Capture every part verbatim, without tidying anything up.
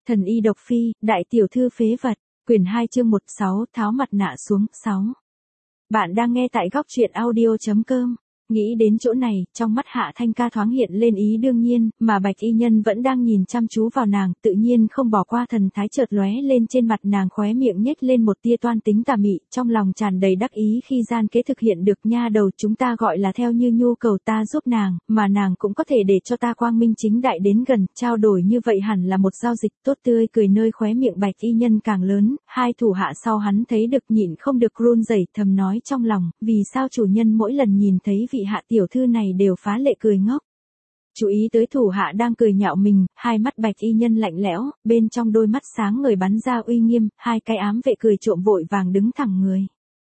Thần y độc phi, đại tiểu thư phế vật, quyển hai chương một sáu, tháo mặt nạ xuống, sáu. Bạn đang nghe tại góc truyện audio chấm com. Nghĩ đến chỗ này, trong mắt Hạ Thanh Ca thoáng hiện lên ý đương nhiên, mà Bạch Y Nhân vẫn đang nhìn chăm chú vào nàng, tự nhiên không bỏ qua thần thái chợt lóe lên trên mặt nàng, khóe miệng nhếch lên một tia toan tính tà mị, trong lòng tràn đầy đắc ý khi gian kế thực hiện được. Nha đầu, chúng ta gọi là theo như nhu cầu ta giúp nàng, mà nàng cũng có thể để cho ta quang minh chính đại đến gần, trao đổi như vậy hẳn là một giao dịch tốt. Tươi cười nơi khóe miệng Bạch Y Nhân càng lớn, hai thủ hạ sau hắn thấy được nhịn không được run rẩy, thầm nói trong lòng, vì sao chủ nhân mỗi lần nhìn thấy vị Hạ tiểu thư này đều phá lệ cười ngốc. Chú ý tới thủ hạ đang cười nhạo mình, hai mắt Bạch Y Nhân lạnh lẽo, bên trong đôi mắt sáng ngời bắn ra uy nghiêm, hai cái ám vệ cười trộm vội vàng đứng thẳng người.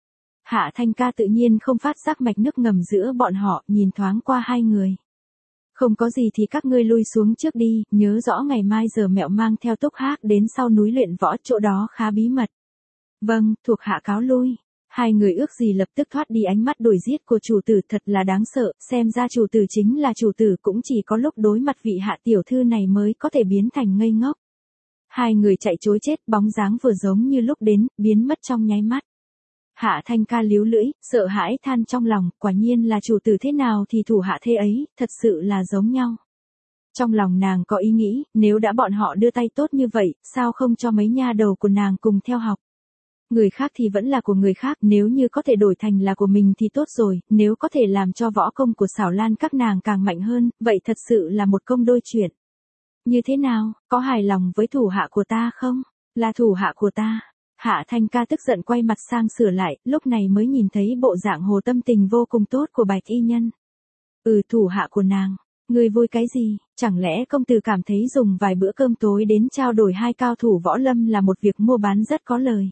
Hạ Thanh Ca tự nhiên không phát giác mạch nước ngầm giữa bọn họ, nhìn thoáng qua hai người. Không có gì thì các ngươi lui xuống trước đi, nhớ rõ ngày mai giờ mẹo mang theo Túc Hác đến sau núi luyện võ, chỗ đó khá bí mật. Vâng, thuộc hạ cáo lui. Hai người ước gì lập tức thoát đi ánh mắt đuổi giết của chủ tử, thật là đáng sợ, xem ra chủ tử chính là chủ tử, cũng chỉ có lúc đối mặt vị Hạ tiểu thư này mới có thể biến thành ngây ngốc. Hai người chạy trối chết, bóng dáng vừa giống như lúc đến, biến mất trong nháy mắt. Hạ Thanh Ca líu lưỡi, sợ hãi than trong lòng, quả nhiên là chủ tử thế nào thì thủ hạ thế ấy, thật sự là giống nhau. Trong lòng nàng có ý nghĩ, nếu đã bọn họ đưa tay tốt như vậy, sao không cho mấy nha đầu của nàng cùng theo học. Người khác thì vẫn là của người khác, nếu như có thể đổi thành là của mình thì tốt rồi, nếu có thể làm cho võ công của Xảo Lan các nàng càng mạnh hơn, vậy thật sự là một công đôi chuyện. Như thế nào, có hài lòng với thủ hạ của ta không? Là thủ hạ của ta. Hạ Thanh Ca tức giận quay mặt sang sửa lại, lúc này mới nhìn thấy bộ dạng hồ tâm tình vô cùng tốt của Bạch Y Nhân. Ừ, thủ hạ của nàng. Người vui cái gì, chẳng lẽ công tử cảm thấy dùng vài bữa cơm tối đến trao đổi hai cao thủ võ lâm là một việc mua bán rất có lời.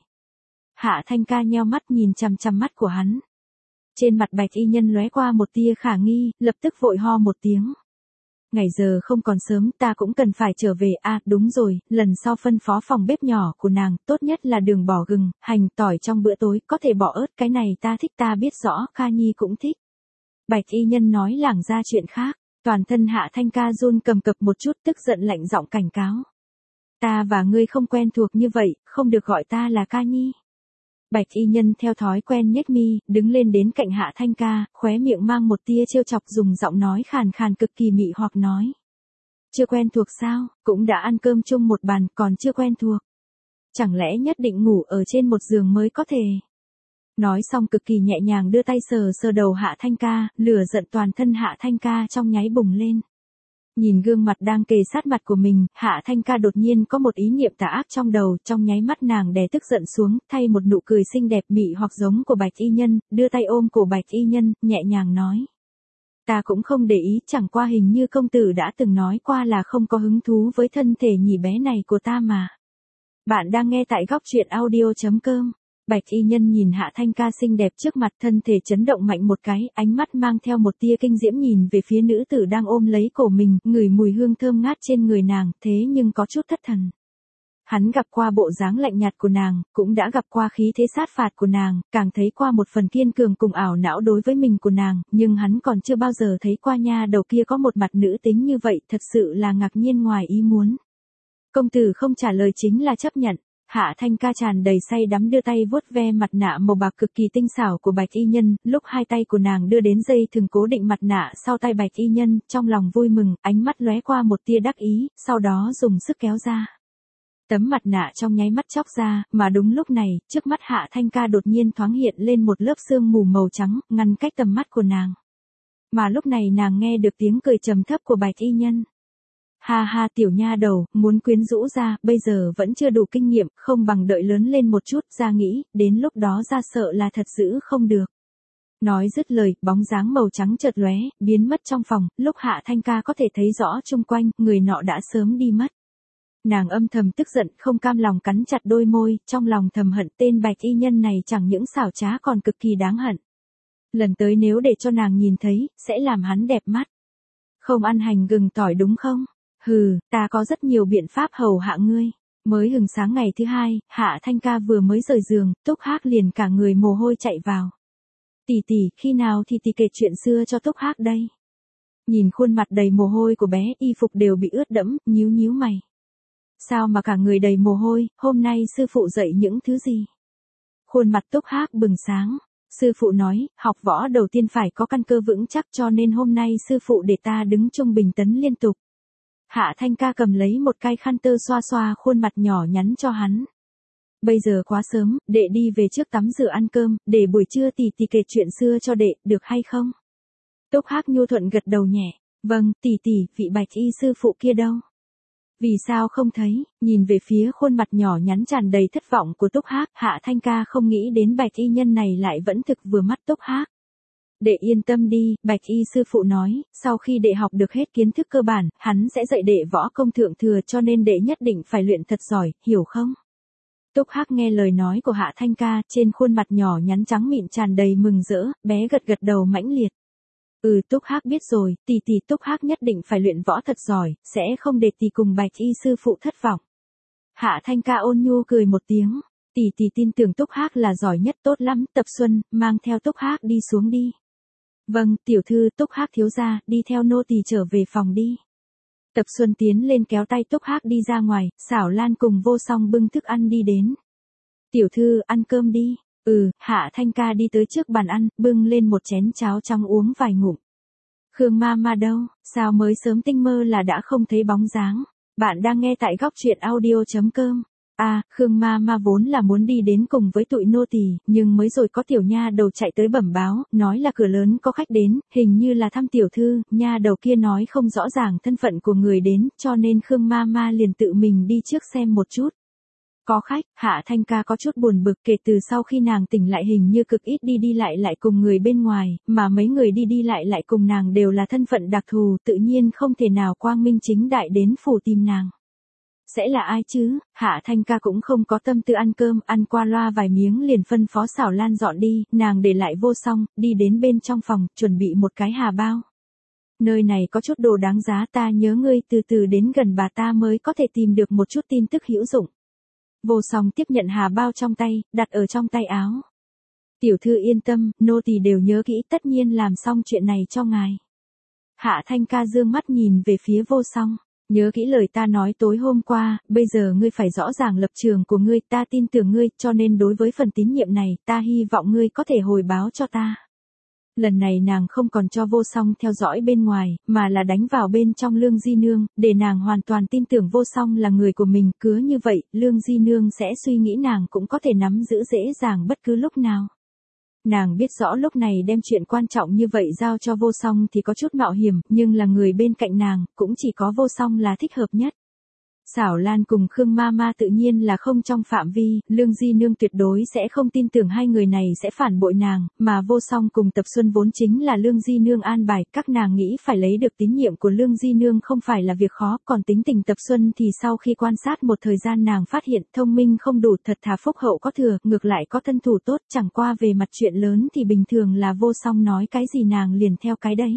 Hạ Thanh Ca nheo mắt nhìn chằm chằm mắt của hắn. Trên mặt Bạch Y Nhân lóe qua một tia khả nghi, lập tức vội ho một tiếng. Ngày giờ không còn sớm, ta cũng cần phải trở về. À, đúng rồi, lần sau phân phó phòng bếp nhỏ của nàng, tốt nhất là đừng bỏ gừng, hành, tỏi trong bữa tối, có thể bỏ ớt, cái này ta thích, ta biết rõ, Kha Nhi cũng thích. Bạch Y Nhân nói lảng ra chuyện khác, toàn thân Hạ Thanh Ca run cầm cập một chút, tức giận lạnh giọng cảnh cáo. Ta và ngươi không quen thuộc như vậy, không được gọi ta là Kha Nhi. Bạch Y Nhân theo thói quen nhếch mi, đứng lên đến cạnh Hạ Thanh Ca, khóe miệng mang một tia trêu chọc, dùng giọng nói khàn khàn cực kỳ mị hoặc nói. Chưa quen thuộc sao, cũng đã ăn cơm chung một bàn, còn chưa quen thuộc. Chẳng lẽ nhất định ngủ ở trên một giường mới có thể. Nói xong cực kỳ nhẹ nhàng đưa tay sờ sờ đầu Hạ Thanh Ca, lửa giận toàn thân Hạ Thanh Ca trong nháy bùng lên. Nhìn gương mặt đang kề sát mặt của mình, Hạ Thanh Ca đột nhiên có một ý niệm tà ác trong đầu, trong nháy mắt nàng đè tức giận xuống, thay một nụ cười xinh đẹp mị hoặc giống của Bạch Y Nhân, đưa tay ôm cổ Bạch Y Nhân, nhẹ nhàng nói. Ta cũng không để ý, chẳng qua hình như công tử đã từng nói qua là không có hứng thú với thân thể nhỉ bé này của ta mà. Bạn đang nghe tại góc truyện audio chấm com. Bạch Y Nhân nhìn Hạ Thanh Ca xinh đẹp trước mặt, thân thể chấn động mạnh một cái, ánh mắt mang theo một tia kinh diễm nhìn về phía nữ tử đang ôm lấy cổ mình, ngửi mùi hương thơm ngát trên người nàng, thế nhưng có chút thất thần. Hắn gặp qua bộ dáng lạnh nhạt của nàng, cũng đã gặp qua khí thế sát phạt của nàng, càng thấy qua một phần kiên cường cùng ảo não đối với mình của nàng, nhưng hắn còn chưa bao giờ thấy qua nha đầu kia có một mặt nữ tính như vậy, thật sự là ngạc nhiên ngoài ý muốn. Công tử không trả lời chính là chấp nhận. Hạ Thanh Ca tràn đầy say đắm đưa tay vuốt ve mặt nạ màu bạc cực kỳ tinh xảo của Bạch Y Nhân, lúc hai tay của nàng đưa đến dây thừng cố định mặt nạ sau tay Bạch Y Nhân, trong lòng vui mừng, ánh mắt lóe qua một tia đắc ý, sau đó dùng sức kéo ra. Tấm mặt nạ trong nháy mắt chóc ra, mà đúng lúc này, trước mắt Hạ Thanh Ca đột nhiên thoáng hiện lên một lớp sương mù màu trắng, ngăn cách tầm mắt của nàng. Mà lúc này nàng nghe được tiếng cười trầm thấp của Bạch Y Nhân. Ha ha, tiểu nha đầu, muốn quyến rũ ra, bây giờ vẫn chưa đủ kinh nghiệm, không bằng đợi lớn lên một chút, ra nghĩ, đến lúc đó ra sợ là thật giữ không được. Nói dứt lời, bóng dáng màu trắng chợt lóe, biến mất trong phòng, lúc Hạ Thanh Ca có thể thấy rõ chung quanh, người nọ đã sớm đi mất. Nàng âm thầm tức giận, không cam lòng cắn chặt đôi môi, trong lòng thầm hận tên Bạch Y Nhân này chẳng những xảo trá còn cực kỳ đáng hận. Lần tới nếu để cho nàng nhìn thấy, sẽ làm hắn đẹp mắt. Không ăn hành gừng tỏi đúng không? Hừ, ta có rất nhiều biện pháp hầu hạ ngươi. Mới hừng sáng ngày thứ hai, Hạ Thanh Ca vừa mới rời giường, Túc Hác liền cả người mồ hôi chạy vào. Tỷ tỷ, khi nào thì tỷ kể chuyện xưa cho Túc Hác đây? Nhìn khuôn mặt đầy mồ hôi của bé, y phục đều bị ướt đẫm, nhíu nhíu mày. sao mà cả người đầy mồ hôi, hôm nay sư phụ dạy những thứ gì? Khuôn mặt Túc Hắc bừng sáng. Sư phụ nói, học võ đầu tiên phải có căn cơ vững chắc cho nên hôm nay sư phụ để ta đứng trung bình tấn liên tục. Hạ Thanh Ca cầm lấy một cái khăn tơ xoa xoa khuôn mặt nhỏ nhắn cho hắn. Bây giờ quá sớm, đệ đi về trước tắm rửa ăn cơm, để buổi trưa tỷ tỷ kể chuyện xưa cho đệ, được hay không? Túc Hắc nhu thuận gật đầu nhẹ. Vâng, tỷ tỷ, vị bạch y sư phụ kia đâu? Vì sao không thấy? Nhìn về phía khuôn mặt nhỏ nhắn tràn đầy thất vọng của Túc Hắc, Hạ Thanh Ca không nghĩ đến bạch y nhân này lại vẫn thực vừa mắt Túc Hắc. Đệ yên tâm đi, bạch y sư phụ nói, sau khi đệ học được hết kiến thức cơ bản, hắn sẽ dạy đệ võ công thượng thừa cho nên đệ nhất định phải luyện thật giỏi, hiểu không? Túc Hắc nghe lời nói của Hạ Thanh Ca, trên khuôn mặt nhỏ nhắn trắng mịn tràn đầy mừng rỡ, bé gật gật đầu mãnh liệt. Ừ, Túc Hắc biết rồi, tỷ tỷ Túc Hắc nhất định phải luyện võ thật giỏi, sẽ không để tỷ cùng bạch y sư phụ thất vọng. Hạ Thanh Ca ôn nhu cười một tiếng, tỷ tỷ tin tưởng Túc Hắc là giỏi nhất, tốt lắm, Tập Xuân, mang theo Túc Hắc đi xuống đi. Vâng, tiểu thư, Túc Hắc thiếu gia, đi theo nô tỳ trở về phòng đi. Tập Xuân tiến lên kéo tay Túc Hắc đi ra ngoài, Xảo Lan cùng Vô Song bưng thức ăn đi đến. Tiểu thư, ăn cơm đi. Ừ, Hạ Thanh Ca đi tới trước bàn ăn, bưng lên một chén cháo trong uống vài ngụm. Khương ma ma đâu, sao mới sớm tinh mơ là đã không thấy bóng dáng. Bạn đang nghe tại góc truyện audio chấm com. À, Khương ma ma vốn là muốn đi đến cùng với tụi nô tỳ, nhưng mới rồi có tiểu nha đầu chạy tới bẩm báo, nói là cửa lớn có khách đến, hình như là thăm tiểu thư, nha đầu kia nói không rõ ràng thân phận của người đến, cho nên Khương ma ma liền tự mình đi trước xem một chút. Có khách, Hạ Thanh Ca có chút buồn bực, kể từ sau khi nàng tỉnh lại hình như cực ít đi đi lại lại cùng người bên ngoài, mà mấy người đi đi lại lại cùng nàng đều là thân phận đặc thù, tự nhiên không thể nào quang minh chính đại đến phủ tìm nàng. Sẽ là ai chứ? Hạ Thanh Ca cũng không có tâm tư ăn cơm, ăn qua loa vài miếng liền phân phó Xảo Lan dọn đi, nàng để lại Vô Song, đi đến bên trong phòng, chuẩn bị một cái hà bao. Nơi này có chút đồ đáng giá, ta nhớ ngươi từ từ đến gần bà ta mới có thể tìm được một chút tin tức hữu dụng. Vô Song tiếp nhận hà bao trong tay, đặt ở trong tay áo. Tiểu thư yên tâm, nô tỳ đều nhớ kỹ, tất nhiên làm xong chuyện này cho ngài. Hạ Thanh Ca dương mắt nhìn về phía Vô Song. Nhớ kỹ lời ta nói tối hôm qua, bây giờ ngươi phải rõ ràng lập trường của ngươi, ta tin tưởng ngươi, cho nên đối với phần tín nhiệm này, ta hy vọng ngươi có thể hồi báo cho ta. Lần này nàng không còn cho Vô Song theo dõi bên ngoài, mà là đánh vào bên trong Lương Di Nương, để nàng hoàn toàn tin tưởng Vô Song là người của mình, cứ như vậy, Lương Di Nương sẽ suy nghĩ nàng cũng có thể nắm giữ dễ dàng bất cứ lúc nào. Nàng biết rõ lúc này đem chuyện quan trọng như vậy giao cho Vô Song thì có chút mạo hiểm, nhưng là người bên cạnh nàng, cũng chỉ có Vô Song là thích hợp nhất. Xảo Lan cùng Khương ma ma tự nhiên là không trong phạm vi, Lương Di Nương tuyệt đối sẽ không tin tưởng hai người này sẽ phản bội nàng, mà Vô Song cùng Tập Xuân vốn chính là Lương Di Nương an bài, các nàng nghĩ phải lấy được tín nhiệm của Lương Di Nương không phải là việc khó, còn tính tình Tập Xuân thì sau khi quan sát một thời gian nàng phát hiện thông minh không đủ, thật thà phúc hậu có thừa, ngược lại có thân thủ tốt, chẳng qua về mặt chuyện lớn thì bình thường là Vô Song nói cái gì nàng liền theo cái đấy.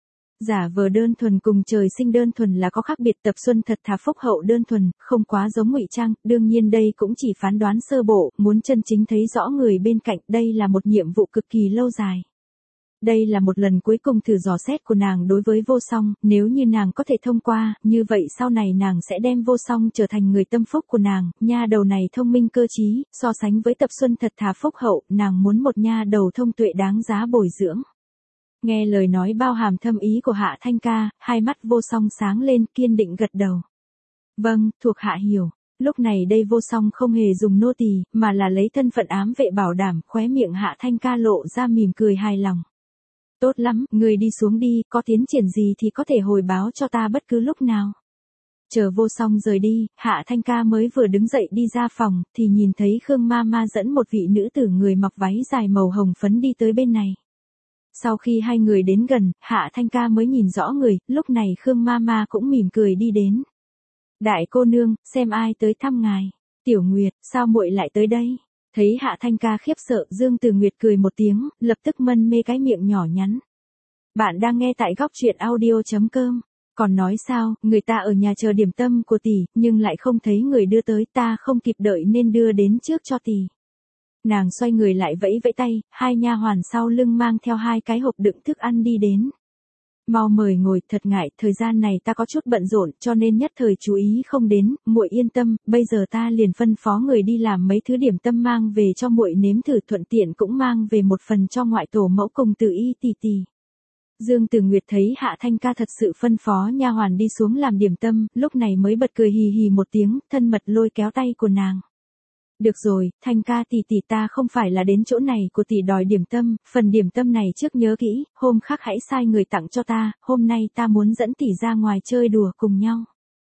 Giả vờ đơn thuần cùng trời sinh đơn thuần là có khác biệt, Tập Xuân thật thà phúc hậu đơn thuần, không quá giống Ngụy Trang, đương nhiên đây cũng chỉ phán đoán sơ bộ, muốn chân chính thấy rõ người bên cạnh, đây là một nhiệm vụ cực kỳ lâu dài. Đây là một lần cuối cùng thử dò xét của nàng đối với Vô Song, nếu như nàng có thể thông qua, như vậy sau này nàng sẽ đem Vô Song trở thành người tâm phúc của nàng, nha đầu này thông minh cơ trí, so sánh với Tập Xuân thật thà phúc hậu, nàng muốn một nha đầu thông tuệ đáng giá bồi dưỡng. Nghe lời nói bao hàm thâm ý của Hạ Thanh Ca, hai mắt Vô Song sáng lên, kiên định gật đầu. Vâng, thuộc hạ hiểu. Lúc này đây Vô Song không hề dùng nô tỳ, mà là lấy thân phận ám vệ bảo đảm, khóe miệng Hạ Thanh Ca lộ ra mỉm cười hài lòng. Tốt lắm, người đi xuống đi, có tiến triển gì thì có thể hồi báo cho ta bất cứ lúc nào. Chờ Vô Song rời đi, Hạ Thanh Ca mới vừa đứng dậy đi ra phòng, thì nhìn thấy Khương ma ma dẫn một vị nữ tử người mặc váy dài màu hồng phấn đi tới bên này. Sau khi hai người đến gần, Hạ Thanh Ca mới nhìn rõ người, lúc này Khương ma ma cũng mỉm cười đi đến. Đại cô nương, xem ai tới thăm ngài. Tiểu Nguyệt, sao muội lại tới đây? Thấy Hạ Thanh Ca khiếp sợ, Dương Từ Nguyệt cười một tiếng, lập tức mân mê cái miệng nhỏ nhắn. Bạn đang nghe tại góc truyện audio chấm com. Còn nói sao, người ta ở nhà chờ điểm tâm của tỷ, nhưng lại không thấy người đưa tới, ta không kịp đợi nên đưa đến trước cho tỷ. Nàng xoay người lại vẫy vẫy tay, hai nha hoàn sau lưng mang theo hai cái hộp đựng thức ăn đi đến. Mau mời ngồi, thật ngại, thời gian này ta có chút bận rộn, cho nên nhất thời chú ý không đến, muội yên tâm, bây giờ ta liền phân phó người đi làm mấy thứ điểm tâm mang về cho muội nếm thử, thuận tiện cũng mang về một phần cho ngoại tổ mẫu cùng Từ Y tỷ tỷ. Dương Tử Nguyệt thấy Hạ Thanh Ca thật sự phân phó nha hoàn đi xuống làm điểm tâm, lúc này mới bật cười hì hì một tiếng, thân mật lôi kéo tay của nàng. Được rồi, Thanh Ca tỷ tỷ, ta không phải là đến chỗ này của tỷ đòi điểm tâm, phần điểm tâm này trước nhớ kỹ, hôm khác hãy sai người tặng cho ta, hôm nay ta muốn dẫn tỷ ra ngoài chơi đùa cùng nhau.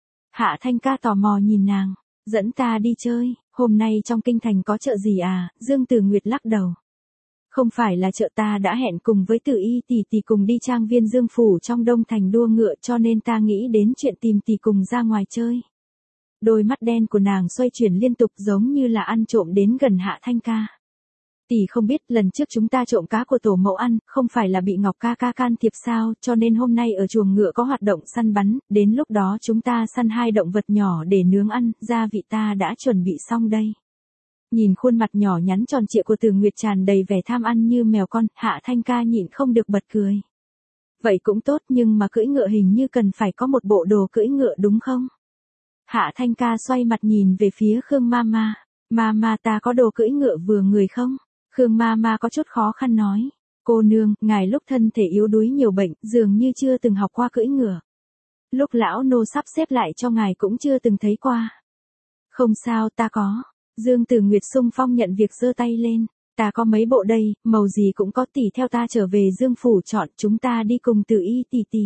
Hạ Thanh Ca tò mò nhìn nàng, dẫn ta đi chơi, hôm nay trong kinh thành có chợ gì à? Dương Tử Nguyệt lắc đầu. Không phải là chợ, ta đã hẹn cùng với Từ Y tỷ tỷ cùng đi trang viên Dương phủ trong Đông Thành đua ngựa, cho nên ta nghĩ đến chuyện tìm tỷ cùng ra ngoài chơi. Đôi mắt đen của nàng xoay chuyển liên tục giống như là ăn trộm đến gần Hạ Thanh Ca. Tỷ không biết lần trước chúng ta trộm cá của tổ mẫu ăn, không phải là bị Ngọc ca ca can thiệp sao, cho nên hôm nay ở chuồng ngựa có hoạt động săn bắn, đến lúc đó chúng ta săn hai động vật nhỏ để nướng ăn, gia vị ta đã chuẩn bị xong đây. Nhìn khuôn mặt nhỏ nhắn tròn trịa của Từ Nguyệt tràn đầy vẻ tham ăn như mèo con, Hạ Thanh Ca nhịn không được bật cười. Vậy cũng tốt, nhưng mà cưỡi ngựa hình như cần phải có một bộ đồ cưỡi ngựa đúng không? Hạ Thanh Ca xoay mặt nhìn về phía Khương Mama. Mama, ta có đồ cưỡi ngựa vừa người không? Khương Mama có chút khó khăn nói. Cô nương, ngài lúc thân thể yếu đuối nhiều bệnh, dường như chưa từng học qua cưỡi ngựa. Lúc lão nô sắp xếp lại cho ngài cũng chưa từng thấy qua. Không sao, ta có. Dương Tử Nguyệt xung phong nhận việc, giơ tay lên. Ta có mấy bộ đây, màu gì cũng có, tỷ theo ta trở về Dương phủ chọn, chúng ta đi cùng Từ Y tỷ tỷ.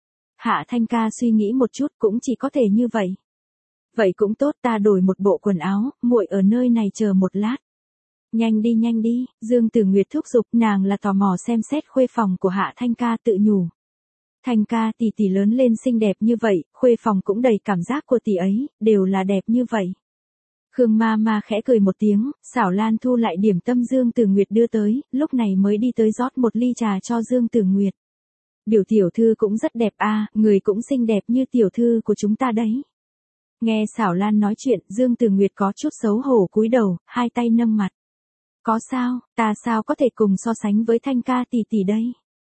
Hạ Thanh Ca suy nghĩ một chút, cũng chỉ có thể như vậy. Vậy cũng tốt, ta đổi một bộ quần áo, muội ở nơi này chờ một lát. Nhanh đi nhanh đi, Dương Tử Nguyệt thúc giục, nàng là tò mò xem xét khuê phòng của Hạ Thanh Ca, tự nhủ. Thanh Ca tỷ tỷ lớn lên xinh đẹp như vậy, khuê phòng cũng đầy cảm giác của tỷ ấy, đều là đẹp như vậy. Khương Mama khẽ cười một tiếng, xảo Lan thu lại điểm tâm Dương Tử Nguyệt đưa tới, lúc này mới đi tới rót một ly trà cho Dương Tử Nguyệt. Biểu tiểu thư cũng rất đẹp a, à, người cũng xinh đẹp như tiểu thư của chúng ta đấy. Nghe xảo Lan nói chuyện, Dương Tử Nguyệt có chút xấu hổ cúi đầu, hai tay nâng mặt. Có sao, ta sao có thể cùng so sánh với Thanh Ca tỷ tỷ đây?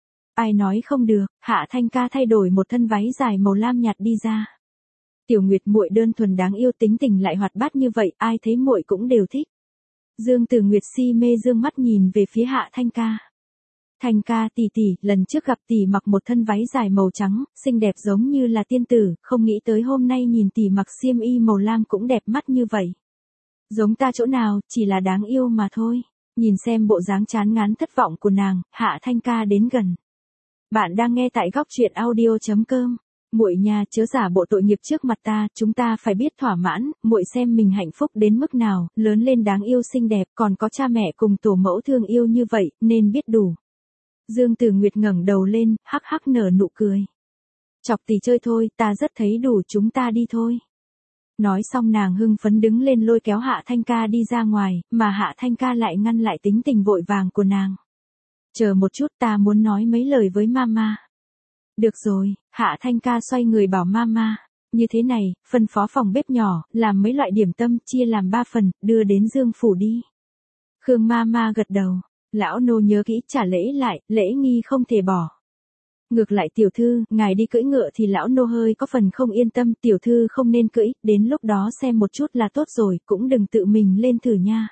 Ai nói không được? Hạ Thanh Ca thay đổi một thân váy dài màu lam nhạt đi ra. Tiểu Nguyệt muội đơn thuần đáng yêu, tính tình lại hoạt bát như vậy, ai thấy muội cũng đều thích. Dương Tử Nguyệt si mê dương mắt nhìn về phía Hạ Thanh Ca. Thanh Ca tỷ tỷ, lần trước gặp tỷ mặc một thân váy dài màu trắng, xinh đẹp giống như là tiên tử, không nghĩ tới hôm nay nhìn tỷ mặc xiêm y màu lam cũng đẹp mắt như vậy. Giống ta chỗ nào, chỉ là đáng yêu mà thôi. Nhìn xem bộ dáng chán ngán thất vọng của nàng, Hạ Thanh Ca đến gần. Bạn đang nghe tại góc truyện audio chấm com. Muội nhà, chớ giả bộ tội nghiệp trước mặt ta, chúng ta phải biết thỏa mãn, muội xem mình hạnh phúc đến mức nào, lớn lên đáng yêu xinh đẹp, còn có cha mẹ cùng tổ mẫu thương yêu như vậy, nên biết đủ. Dương Tử Nguyệt ngẩng đầu lên, hắc hắc nở nụ cười. Chọc tỷ chơi thôi, ta rất thấy đủ, chúng ta đi thôi. Nói xong nàng hưng phấn đứng lên lôi kéo Hạ Thanh Ca đi ra ngoài, mà Hạ Thanh Ca lại ngăn lại tính tình vội vàng của nàng. Chờ một chút, ta muốn nói mấy lời với Mama. Được rồi, Hạ Thanh Ca xoay người bảo Mama. Như thế này, phân phó phòng bếp nhỏ, làm mấy loại điểm tâm, chia làm ba phần, đưa đến Dương phủ đi. Khương Mama gật đầu. Lão nô nhớ kỹ, trả lễ lại, lễ nghi không thể bỏ. Ngược lại tiểu thư, ngài đi cưỡi ngựa thì lão nô hơi có phần không yên tâm, tiểu thư không nên cưỡi, đến lúc đó xem một chút là tốt rồi, cũng đừng tự mình lên thử nha.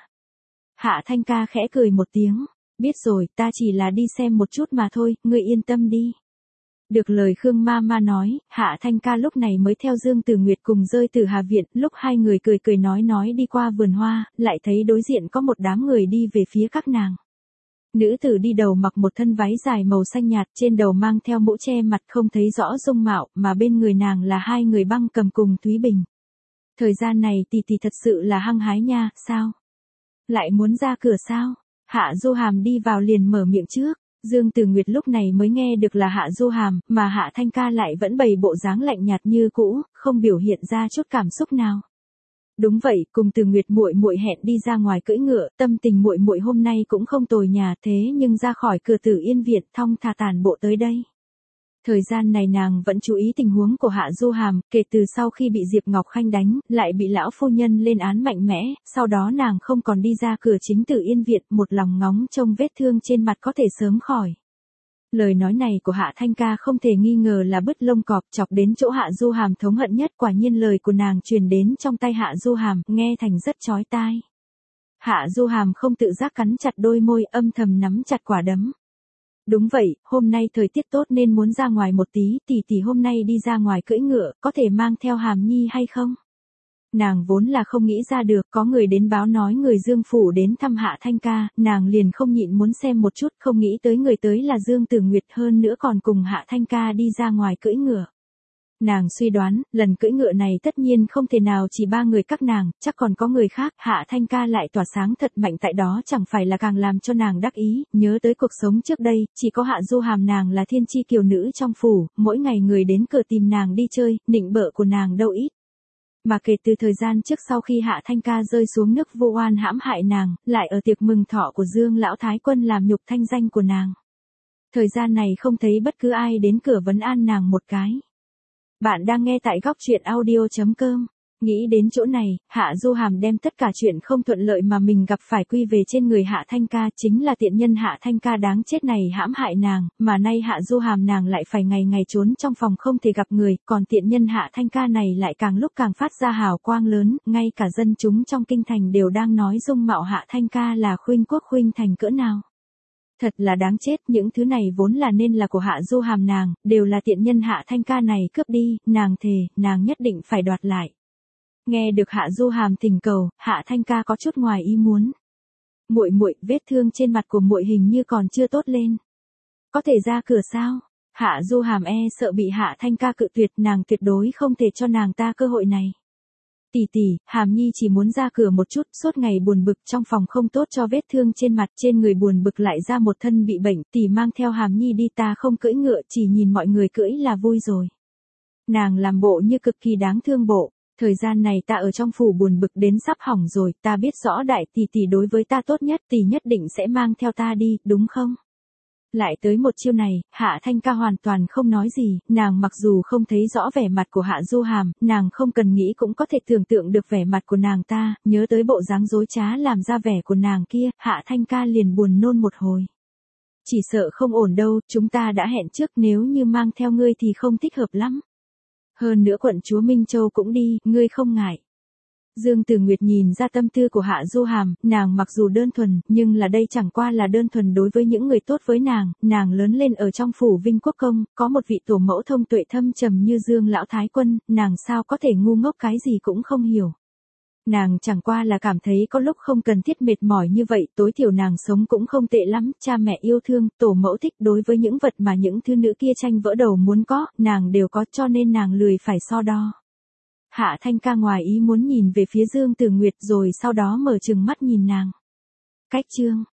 Hạ Thanh Ca khẽ cười một tiếng, biết rồi, ta chỉ là đi xem một chút mà thôi, ngươi yên tâm đi. Được lời Khương Mama nói, Hạ Thanh Ca lúc này mới theo Dương Tử Nguyệt cùng rơi từ Hà Viện, lúc hai người cười cười nói nói đi qua vườn hoa, lại thấy đối diện có một đám người đi về phía các nàng. Nữ tử đi đầu mặc một thân váy dài màu xanh nhạt, trên đầu mang theo mũ che mặt không thấy rõ dung mạo, mà bên người nàng là hai người Băng Cầm cùng Thúy Bình. Thời gian này tỷ tỷ thật sự là hăng hái nha, sao? Lại muốn ra cửa sao? Hạ Du Hàm đi vào liền mở miệng trước. Dương Tử Nguyệt lúc này mới nghe được là Hạ Du Hàm, mà Hạ Thanh Ca lại vẫn bày bộ dáng lạnh nhạt như cũ, không biểu hiện ra chút cảm xúc nào. Đúng vậy, cùng Từ Nguyệt muội muội hẹn đi ra ngoài cưỡi ngựa, tâm tình muội muội hôm nay cũng không tồi nhà, thế nhưng ra khỏi cửa Tử Yên viện, thong thả tản bộ tới đây. Thời gian này nàng vẫn chú ý tình huống của Hạ Du Hàm, kể từ sau khi bị Diệp Ngọc Khanh đánh, lại bị lão phu nhân lên án mạnh mẽ, sau đó nàng không còn đi ra cửa chính Tử Yên viện, một lòng ngóng trông vết thương trên mặt có thể sớm khỏi. Lời nói này của Hạ Thanh Ca không thể nghi ngờ là bứt lông cọp, chọc đến chỗ Hạ Du Hàm thống hận nhất. Quả nhiên lời của nàng truyền đến trong tay Hạ Du Hàm, nghe thành rất chói tai. Hạ Du Hàm không tự giác cắn chặt đôi môi, âm thầm nắm chặt quả đấm. Đúng vậy, hôm nay thời tiết tốt nên muốn ra ngoài một tí, tỷ tỷ hôm nay đi ra ngoài cưỡi ngựa, có thể mang theo Hàm Nhi hay không? Nàng vốn là không nghĩ ra được, có người đến báo nói người Dương Phủ đến thăm Hạ Thanh Ca, nàng liền không nhịn muốn xem một chút, không nghĩ tới người tới là Dương Tử Nguyệt, hơn nữa còn cùng Hạ Thanh Ca đi ra ngoài cưỡi ngựa. Nàng suy đoán, lần cưỡi ngựa này tất nhiên không thể nào chỉ ba người các nàng, chắc còn có người khác. Hạ Thanh Ca lại tỏa sáng thật mạnh tại đó, chẳng phải là càng làm cho nàng đắc ý, nhớ tới cuộc sống trước đây, chỉ có Hạ Du Hàm nàng là thiên chi kiều nữ trong phủ, mỗi ngày người đến cửa tìm nàng đi chơi, nịnh bợ của nàng đâu ít. Mà kể từ thời gian trước sau khi Hạ Thanh Ca rơi xuống nước vô oan hãm hại nàng, lại ở tiệc mừng thọ của Dương Lão Thái Quân làm nhục thanh danh của nàng. Thời gian này không thấy bất cứ ai đến cửa vấn an nàng một cái. Bạn đang nghe tại góc truyện audio chấm com. Nghĩ đến chỗ này, Hạ Du Hàm đem tất cả chuyện không thuận lợi mà mình gặp phải quy về trên người Hạ Thanh Ca, chính là tiện nhân Hạ Thanh Ca đáng chết này hãm hại nàng, mà nay Hạ Du Hàm nàng lại phải ngày ngày trốn trong phòng không thể gặp người, còn tiện nhân Hạ Thanh Ca này lại càng lúc càng phát ra hào quang lớn, ngay cả dân chúng trong kinh thành đều đang nói dung mạo Hạ Thanh Ca là khuynh quốc khuynh thành cỡ nào. Thật là đáng chết, những thứ này vốn là nên là của Hạ Du Hàm nàng, đều là tiện nhân Hạ Thanh Ca này cướp đi, nàng thề, nàng nhất định phải đoạt lại. Nghe được Hạ Du Hàm thỉnh cầu, Hạ Thanh Ca có chút ngoài ý muốn. Muội muội, vết thương trên mặt của muội hình như còn chưa tốt lên. Có thể ra cửa sao? Hạ Du Hàm e sợ bị Hạ Thanh Ca cự tuyệt, nàng tuyệt đối không thể cho nàng ta cơ hội này. Tỷ tỷ, Hàm Nhi chỉ muốn ra cửa một chút, suốt ngày buồn bực trong phòng không tốt cho vết thương trên mặt, trên người buồn bực lại ra một thân bị bệnh, tỷ mang theo Hàm Nhi đi, ta không cưỡi ngựa, chỉ nhìn mọi người cưỡi là vui rồi. Nàng làm bộ như cực kỳ đáng thương bộ. Thời gian này ta ở trong phủ buồn bực đến sắp hỏng rồi, ta biết rõ đại tỷ tỷ đối với ta tốt nhất, tỷ nhất định sẽ mang theo ta đi, đúng không? Lại tới một chiêu này, Hạ Thanh Ca hoàn toàn không nói gì, nàng mặc dù không thấy rõ vẻ mặt của Hạ Du Hàm, nàng không cần nghĩ cũng có thể tưởng tượng được vẻ mặt của nàng ta, nhớ tới bộ dáng dối trá làm ra vẻ của nàng kia, Hạ Thanh Ca liền buồn nôn một hồi. Chỉ sợ không ổn đâu, chúng ta đã hẹn trước, nếu như mang theo ngươi thì không thích hợp lắm. Hơn nữa quận chúa Minh Châu cũng đi, ngươi không ngại. Dương Tử Nguyệt nhìn ra tâm tư của Hạ Du Hàm, nàng mặc dù đơn thuần, nhưng là đây chẳng qua là đơn thuần đối với những người tốt với nàng, nàng lớn lên ở trong phủ Vinh Quốc Công, có một vị tổ mẫu thông tuệ thâm trầm như Dương Lão Thái Quân, nàng sao có thể ngu ngốc cái gì cũng không hiểu. Nàng chẳng qua là cảm thấy có lúc không cần thiết mệt mỏi như vậy, tối thiểu nàng sống cũng không tệ lắm, cha mẹ yêu thương, tổ mẫu thích, đối với những vật mà những thứ nữ kia tranh vỡ đầu muốn có, nàng đều có, cho nên nàng lười phải so đo. Hạ Thanh Ca ngoài ý muốn nhìn về phía Dương Tử Nguyệt rồi sau đó mở trừng mắt nhìn nàng. Cách chương